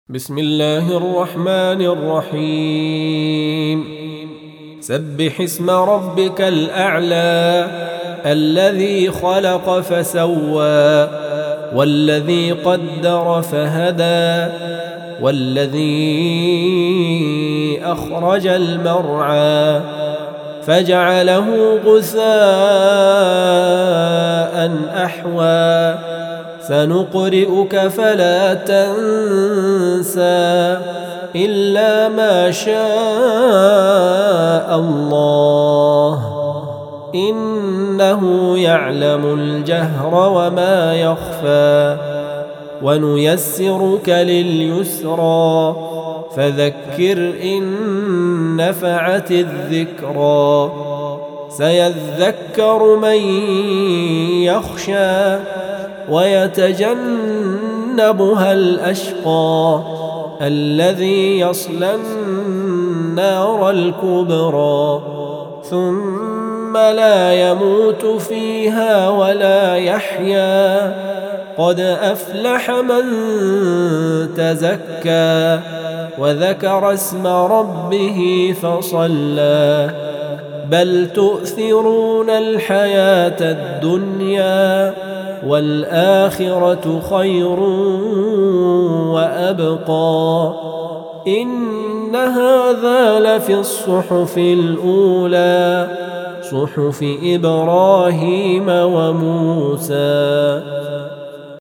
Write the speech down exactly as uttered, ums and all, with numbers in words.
بسم الله الرحمن الرحيم سبح اسم ربك الأعلى الذي خلق فسوى والذي قدر فهدى والذي أخرج المرعى فجعله غثاء أحوى سنقرئك فلا تنسى إلا ما شاء الله إنه يعلم الجهر وما يخفى ونيسرك لليسرى فذكر إن نفعت الذكرى سيذكر من يخشى ويتجنبها الأشقى الذي يصلى النار الكبرى ثم لا يموت فيها ولا يحيا قد أفلح من تزكى وذكر اسم ربه فصلى بل تؤثرون الحياة الدنيا والآخرة خير وأبقى إن هذا لفي الصحف الأولى صحف إبراهيم وموسى.